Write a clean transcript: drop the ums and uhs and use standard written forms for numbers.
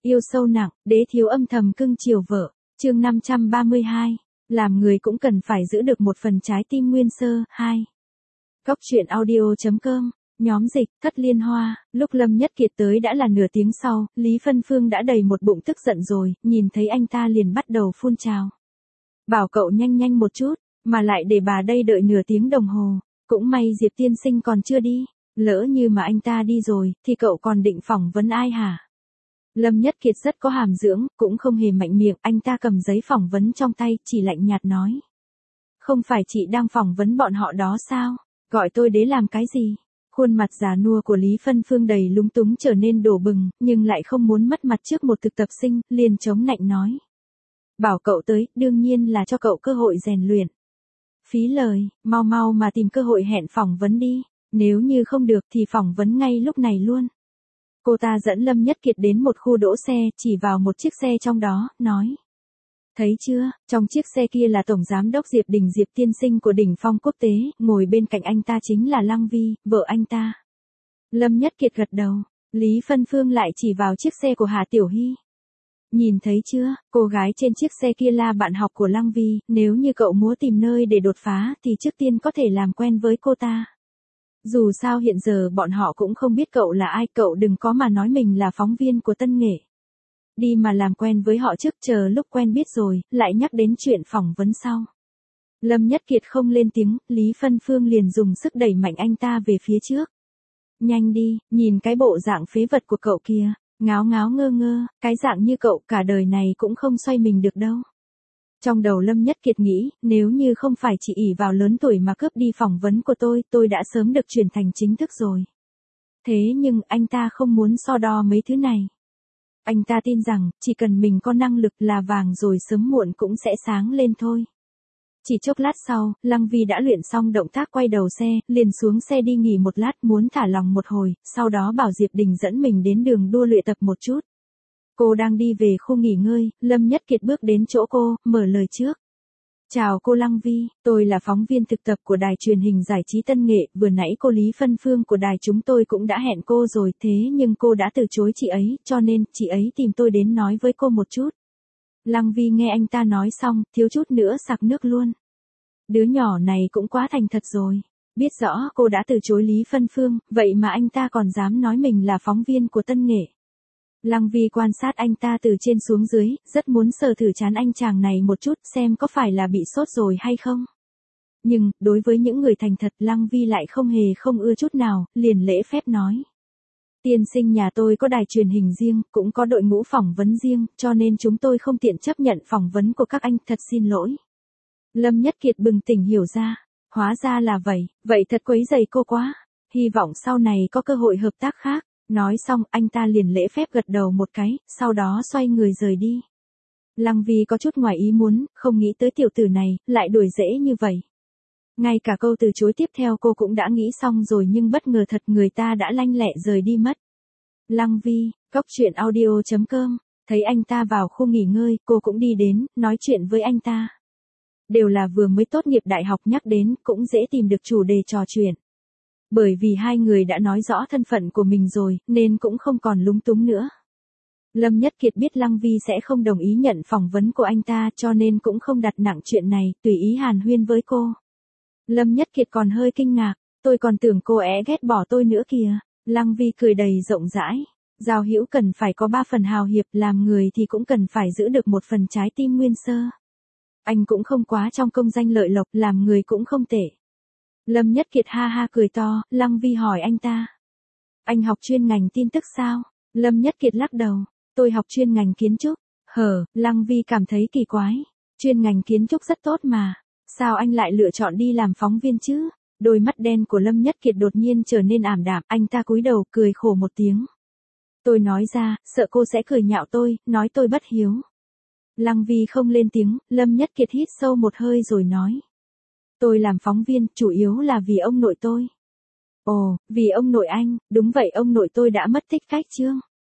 Yêu sâu nặng, đế thiếu âm thầm cưng chiều vợ. Chương 532. Làm người cũng cần phải giữ được một phần trái tim nguyên sơ. 2. Góc truyện audio.com. Nhóm dịch, Thất Liên Hoa. Lúc Lâm Nhất Kiệt tới đã là nửa tiếng sau, Lý Phân Phương đã đầy một bụng tức giận rồi, nhìn thấy anh ta liền bắt đầu phun trào. Bảo cậu nhanh nhanh một chút, mà lại để bà đây đợi nửa tiếng đồng hồ. Cũng may Diệp tiên sinh còn chưa đi. Lỡ như mà anh ta đi rồi, thì cậu còn định phỏng vấn ai hả? Lâm Nhất Kiệt rất có hàm dưỡng, cũng không hề mạnh miệng, anh ta cầm giấy phỏng vấn trong tay, chỉ lạnh nhạt nói. Không phải chị đang phỏng vấn bọn họ đó sao? Gọi tôi đến làm cái gì? Khuôn mặt già nua của Lý Phân Phương đầy lúng túng trở nên đổ bừng, nhưng lại không muốn mất mặt trước một thực tập sinh, liền chống nạnh nói. Bảo cậu tới, đương nhiên là cho cậu cơ hội rèn luyện. Phí lời, mau mau mà tìm cơ hội hẹn phỏng vấn đi, nếu như không được thì phỏng vấn ngay lúc này luôn. Cô ta dẫn Lâm Nhất Kiệt đến một khu đỗ xe, chỉ vào một chiếc xe trong đó, nói. Thấy chưa, trong chiếc xe kia là Tổng Giám đốc Diệp Đình Diệp tiên sinh của Đỉnh Phong Quốc tế, ngồi bên cạnh anh ta chính là Lăng Vi, vợ anh ta. Lâm Nhất Kiệt gật đầu, Lý Phân Phương lại chỉ vào chiếc xe của Hà Tiểu Hy. Nhìn thấy chưa, cô gái trên chiếc xe kia là bạn học của Lăng Vi, nếu như cậu muốn tìm nơi để đột phá thì trước tiên có thể làm quen với cô ta. Dù sao hiện giờ bọn họ cũng không biết cậu là ai, cậu đừng có mà nói mình là phóng viên của Tân Nghệ. Đi mà làm quen với họ trước, chờ lúc quen biết rồi, lại nhắc đến chuyện phỏng vấn sau. Lâm Nhất Kiệt không lên tiếng, Lý Phân Phương liền dùng sức đẩy mạnh anh ta về phía trước. Nhanh đi, nhìn cái bộ dạng phế vật của cậu kia, ngáo ngáo ngơ ngơ, cái dạng như cậu cả đời này cũng không xoay mình được đâu. Trong đầu Lâm Nhất Kiệt nghĩ, nếu như không phải chị ỷ vào lớn tuổi mà cướp đi phỏng vấn của tôi đã sớm được chuyển thành chính thức rồi. Thế nhưng anh ta không muốn so đo mấy thứ này. Anh ta tin rằng, chỉ cần mình có năng lực là vàng rồi sớm muộn cũng sẽ sáng lên thôi. Chỉ chốc lát sau, Lăng Vi đã luyện xong động tác quay đầu xe, liền xuống xe đi nghỉ một lát muốn thả lòng một hồi, sau đó bảo Diệp Đình dẫn mình đến đường đua luyện tập một chút. Cô đang đi về khu nghỉ ngơi, Lâm Nhất Kiệt bước đến chỗ cô, mở lời trước. Chào cô Lăng Vi, tôi là phóng viên thực tập của đài truyền hình giải trí Tân Nghệ, vừa nãy cô Lý Phân Phương của đài chúng tôi cũng đã hẹn cô rồi, thế nhưng cô đã từ chối chị ấy, cho nên chị ấy tìm tôi đến nói với cô một chút. Lăng Vi nghe anh ta nói xong, thiếu chút nữa sặc nước luôn. Đứa nhỏ này cũng quá thành thật rồi, biết rõ cô đã từ chối Lý Phân Phương, vậy mà anh ta còn dám nói mình là phóng viên của Tân Nghệ. Lăng Vi quan sát anh ta từ trên xuống dưới, rất muốn sờ thử trán anh chàng này một chút xem có phải là bị sốt rồi hay không. Nhưng, đối với những người thành thật Lăng Vi lại không hề không ưa chút nào, liền lễ phép nói. Tiên sinh nhà tôi có đài truyền hình riêng, cũng có đội ngũ phỏng vấn riêng, cho nên chúng tôi không tiện chấp nhận phỏng vấn của các anh, thật xin lỗi. Lâm Nhất Kiệt bừng tỉnh hiểu ra, hóa ra là vậy thật quấy rầy cô quá, hy vọng sau này có cơ hội hợp tác khác. Nói xong, anh ta liền lễ phép gật đầu một cái, sau đó xoay người rời đi. Lăng Vi có chút ngoài ý muốn, không nghĩ tới tiểu tử này, lại đuổi dễ như vậy. Ngay cả câu từ chối tiếp theo cô cũng đã nghĩ xong rồi nhưng bất ngờ thật người ta đã lanh lẹ rời đi mất. Lăng Vi, góc truyện audio.com, thấy anh ta vào khu nghỉ ngơi, cô cũng đi đến, nói chuyện với anh ta. Đều là vừa mới tốt nghiệp đại học, nhắc đến, cũng dễ tìm được chủ đề trò chuyện. Bởi vì hai người đã nói rõ thân phận của mình rồi, nên cũng không còn lúng túng nữa. Lâm Nhất Kiệt biết Lăng Vi sẽ không đồng ý nhận phỏng vấn của anh ta cho nên cũng không đặt nặng chuyện này, tùy ý hàn huyên với cô. Lâm Nhất Kiệt còn hơi kinh ngạc, tôi còn tưởng cô é ghét bỏ tôi nữa kìa. Lăng Vi cười đầy rộng rãi. Giao hữu cần phải có 3 phần hào hiệp, làm người thì cũng cần phải giữ được 1 phần trái tim nguyên sơ. Anh cũng không quá trong công danh lợi lộc, làm người cũng không tệ. Lâm Nhất Kiệt ha ha cười to, Lăng Vi hỏi anh ta. Anh học chuyên ngành tin tức sao? Lâm Nhất Kiệt lắc đầu, tôi học chuyên ngành kiến trúc. Lăng Vi cảm thấy kỳ quái. Chuyên ngành kiến trúc rất tốt mà. Sao anh lại lựa chọn đi làm phóng viên chứ? Đôi mắt đen của Lâm Nhất Kiệt đột nhiên trở nên ảm đạm, anh ta cúi đầu cười khổ một tiếng. Tôi nói ra, sợ cô sẽ cười nhạo tôi, nói tôi bất hiếu. Lăng Vi không lên tiếng, Lâm Nhất Kiệt hít sâu một hơi rồi nói. Tôi làm phóng viên, chủ yếu là vì ông nội tôi. Ồ, vì ông nội anh, đúng vậy ông nội tôi đã mất tích cách chương.